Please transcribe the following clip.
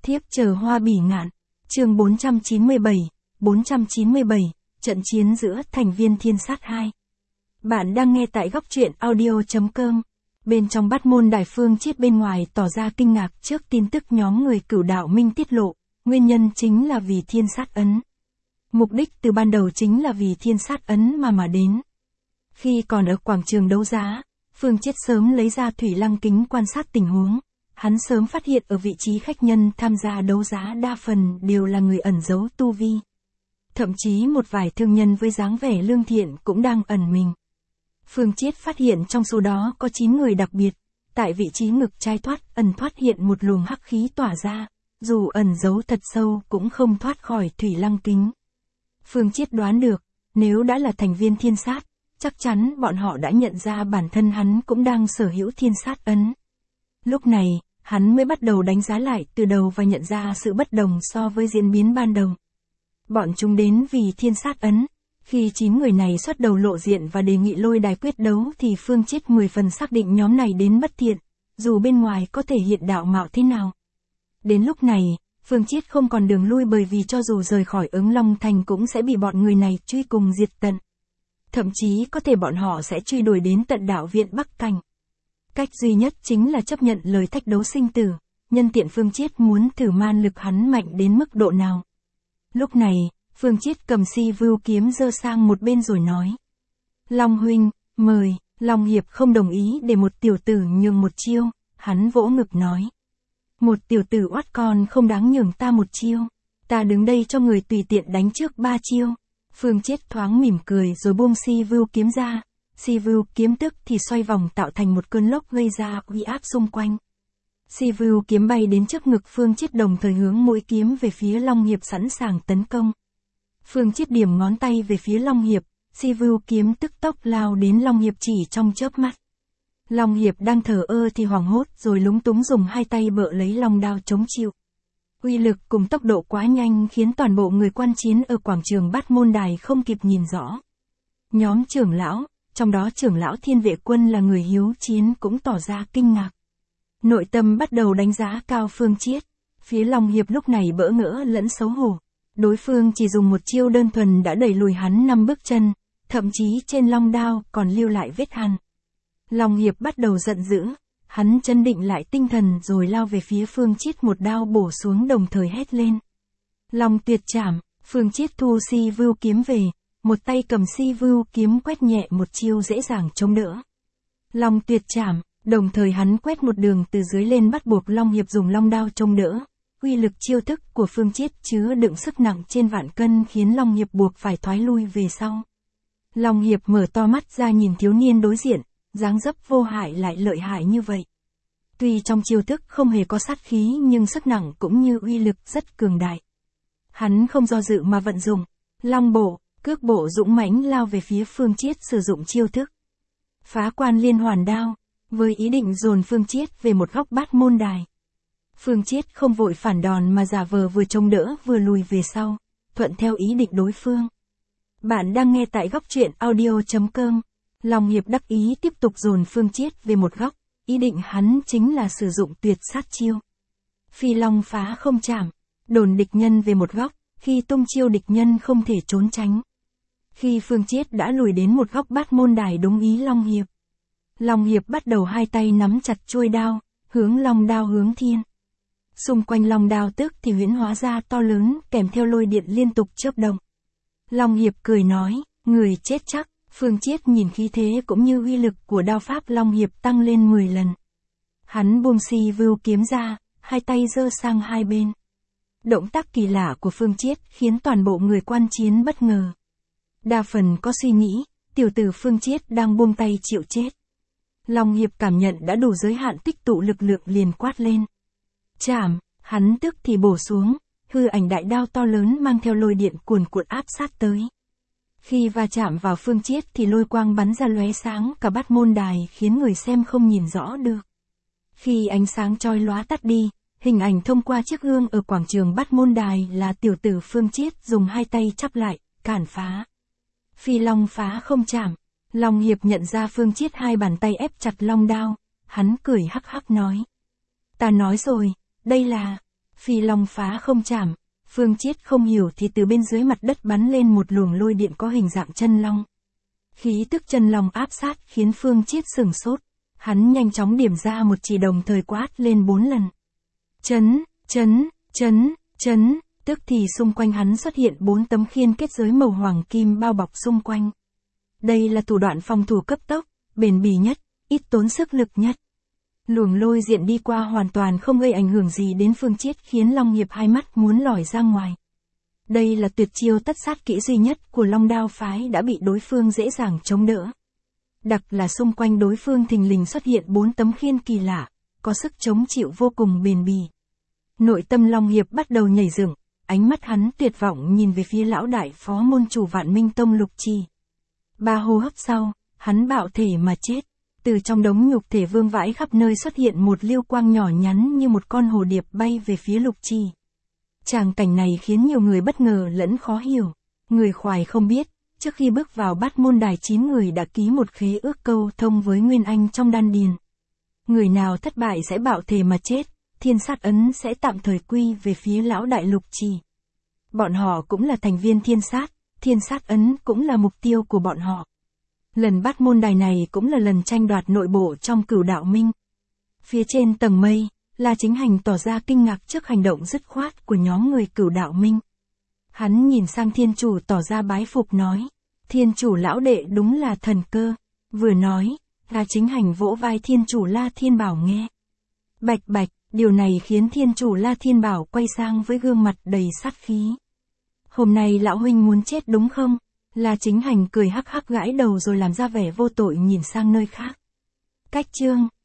Thiếp chờ hoa bỉ ngạn, chương 497, trận chiến giữa thành viên thiên sát 2. Bạn đang nghe tại góc truyện audio.com. Bên trong Bát Môn Đài, Phương Chiết bên ngoài tỏ ra kinh ngạc trước tin tức nhóm người Cửu Đạo Minh tiết lộ, nguyên nhân chính là vì thiên sát ấn. Mục đích từ ban đầu chính là vì thiên sát ấn mà đến. Khi còn ở quảng trường đấu giá, Phương Chiết sớm lấy ra thủy lăng kính quan sát tình huống. Hắn sớm phát hiện ở vị trí khách nhân tham gia đấu giá đa phần đều là người ẩn giấu tu vi. Thậm chí một vài thương nhân với dáng vẻ lương thiện cũng đang ẩn mình. Phương Chiết phát hiện trong số đó có 9 người đặc biệt, tại vị trí ngực trái ẩn thoát hiện một luồng hắc khí tỏa ra, dù ẩn giấu thật sâu cũng không thoát khỏi thủy lăng kính. Phương Chiết đoán được, nếu đã là thành viên thiên sát, chắc chắn bọn họ đã nhận ra bản thân hắn cũng đang sở hữu thiên sát ấn. Lúc này, hắn mới bắt đầu đánh giá lại từ đầu và nhận ra sự bất đồng so với diễn biến ban đầu. Bọn chúng đến vì thiên sát ấn. Khi 9 người này xuất đầu lộ diện và đề nghị lôi đài quyết đấu thì Phương Chiết 10 phần xác định nhóm này đến bất thiện, dù bên ngoài có thể hiện đạo mạo thế nào. Đến lúc này, Phương Chiết không còn đường lui, bởi vì cho dù rời khỏi Ứng Long Thành cũng sẽ bị bọn người này truy cùng diệt tận. Thậm chí có thể bọn họ sẽ truy đuổi đến tận đạo viện Bắc Cảnh. Cách duy nhất chính là chấp nhận lời thách đấu sinh tử, nhân tiện Phương Chiết muốn thử man lực hắn mạnh đến mức độ nào. Lúc này, Phương Chiết cầm Si Vưu kiếm giơ sang một bên rồi nói: Long huynh, mời. Long Hiệp không đồng ý để một tiểu tử nhường một chiêu, hắn vỗ ngực nói: Một tiểu tử oát con không đáng nhường ta một chiêu, ta đứng đây cho người tùy tiện đánh trước 3 chiêu. Phương Chiết thoáng mỉm cười rồi buông Si Vưu kiếm ra. Si Vưu kiếm tức thì xoay vòng tạo thành một cơn lốc gây ra uy áp xung quanh. Si Vưu kiếm bay đến trước ngực Phương Chiết, đồng thời hướng mũi kiếm về phía Long Hiệp sẵn sàng tấn công. Phương Chiết điểm ngón tay về phía Long Hiệp, Si Vưu kiếm tức tốc lao đến Long Hiệp chỉ trong chớp mắt. Long Hiệp đang thờ ơ thì hoảng hốt rồi lúng túng dùng hai tay bợ lấy long đao chống chịu. Uy lực cùng tốc độ quá nhanh khiến toàn bộ người quan chiến ở quảng trường Bát Môn Đài không kịp nhìn rõ. Nhóm trưởng lão, trong đó trưởng lão Thiên Vệ Quân là người hiếu chiến, cũng tỏ ra kinh ngạc. Nội tâm bắt đầu đánh giá cao Phương Chiết. Phía Long Hiệp lúc này bỡ ngỡ lẫn xấu hổ. Đối phương chỉ dùng một chiêu đơn thuần đã đẩy lùi hắn 5 bước chân, thậm chí trên long đao còn lưu lại vết hằn. Long Hiệp bắt đầu giận dữ, hắn chân định lại tinh thần rồi lao về phía Phương Chiết, một đao bổ xuống đồng thời hét lên: Long tuyệt trảm. Phương Chiết thu Si Vưu kiếm về, một tay cầm Si Vưu kiếm quét nhẹ một chiêu dễ dàng chống đỡ. Long tuyệt trảm, đồng thời hắn quét một đường từ dưới lên bắt buộc Long Hiệp dùng long đao chống đỡ. Uy lực chiêu thức của Phương Chiết chứa đựng sức nặng trên vạn cân khiến Long Hiệp buộc phải thoái lui về sau. Long Hiệp mở to mắt ra nhìn thiếu niên đối diện, dáng dấp vô hại lại lợi hại như vậy. Tuy trong chiêu thức không hề có sát khí nhưng sức nặng cũng như uy lực rất cường đại. Hắn không do dự mà vận dụng long bộ, cước bộ dũng mãnh lao về phía Phương Chiết, sử dụng chiêu thức Phá Quan Liên Hoàn Đao, với ý định dồn Phương Chiết về một góc Bát Môn Đài. Phương Chiết không vội phản đòn mà giả vờ vừa chống đỡ vừa lùi về sau, thuận theo ý định đối phương. Bạn đang nghe tại góc truyện audio.com. Long Hiệp đắc ý tiếp tục dồn Phương Chiết về một góc, ý định hắn chính là sử dụng tuyệt sát chiêu Phi Long Phá Không Chạm, đồn địch nhân về một góc, khi tung chiêu địch nhân không thể trốn tránh. Khi Phương Chiết đã lùi đến một góc Bát Môn Đài đúng ý Long Hiệp bắt đầu hai tay nắm chặt chuôi đao, hướng long đao hướng thiên. Xung quanh long đao tức thì huyễn hóa ra to lớn, kèm theo lôi điện liên tục chớp động. Long Hiệp cười nói: Người chết chắc. Phương Chiết nhìn khí thế cũng như uy lực của đao pháp Long Hiệp tăng lên 10 lần. Hắn buông Si Vưu kiếm ra, hai tay giơ sang hai bên. Động tác kỳ lạ của Phương Chiết khiến toàn bộ người quan chiến bất ngờ. Đa phần có suy nghĩ, tiểu tử Phương Chiết đang buông tay chịu chết. Long Hiệp cảm nhận đã đủ giới hạn tích tụ lực lượng liền quát lên: Chảm. Hắn tức thì bổ xuống, hư ảnh đại đao to lớn mang theo lôi điện cuồn cuộn áp sát tới. Khi va chạm vào Phương Chiết thì lôi quang bắn ra lóe sáng cả Bát Môn Đài khiến người xem không nhìn rõ được. Khi ánh sáng chói lóa tắt đi, hình ảnh thông qua chiếc gương ở quảng trường Bát Môn Đài là tiểu tử Phương Chiết dùng hai tay chắp lại, cản phá Phi Long Phá Không Chạm. Long Hiệp nhận ra Phương Chiết hai bàn tay ép chặt long đao, hắn cười hắc hắc nói: Ta nói rồi, đây là Phi long phá không chạm, Phương Chiết không hiểu thì từ bên dưới mặt đất bắn lên một luồng lôi điện có hình dạng chân long. Khí tức chân long áp sát khiến Phương Chiết sửng sốt. Hắn nhanh chóng điểm ra một chỉ đồng thời quát lên 4 lần. Chấn, chấn, chấn, chấn, tức thì xung quanh hắn xuất hiện 4 tấm khiên kết giới màu hoàng kim bao bọc xung quanh. Đây là thủ đoạn phòng thủ cấp tốc, bền bỉ nhất, ít tốn sức lực nhất. Luồng lôi điện đi qua hoàn toàn không gây ảnh hưởng gì đến Phương Chiết khiến Long Hiệp hai mắt muốn lòi ra ngoài. Đây là tuyệt chiêu tất sát kỹ duy nhất của Long Đao phái đã bị đối phương dễ dàng chống đỡ. Đặc là xung quanh đối phương thình lình xuất hiện 4 tấm khiên kỳ lạ, có sức chống chịu vô cùng bền bỉ. Nội tâm Long Hiệp bắt đầu nhảy dựng, ánh mắt hắn tuyệt vọng nhìn về phía lão đại phó môn chủ Vạn Minh Tông Lục Trì. 3 hô hấp sau, hắn bạo thể mà chết. Từ trong đống nhục thể vương vãi khắp nơi xuất hiện một lưu quang nhỏ nhắn như một con hồ điệp bay về phía Lục Trì. Tràng cảnh này khiến nhiều người bất ngờ lẫn khó hiểu. Người khoài không biết, trước khi bước vào Bát Môn Đài 9 người đã ký một khế ước câu thông với Nguyên Anh trong đan điền. Người nào thất bại sẽ bạo thể mà chết, thiên sát ấn sẽ tạm thời quy về phía lão đại Lục Trì. Bọn họ cũng là thành viên thiên sát ấn cũng là mục tiêu của bọn họ. Lần Bát Môn Đài này cũng là lần tranh đoạt nội bộ trong Cửu Đạo Minh. Phía trên tầng mây, La Chính Hành tỏ ra kinh ngạc trước hành động dứt khoát của nhóm người Cửu Đạo Minh. Hắn nhìn sang thiên chủ tỏ ra bái phục nói, thiên chủ lão đệ đúng là thần cơ. Vừa nói, La Chính Hành vỗ vai thiên chủ La Thiên Bảo nghe. Bạch bạch, điều này khiến thiên chủ La Thiên Bảo quay sang với gương mặt đầy sát khí. Hôm nay lão huynh muốn chết đúng không? La Chính Hành cười hắc hắc gãi đầu rồi làm ra vẻ vô tội nhìn sang nơi khác. Cách chương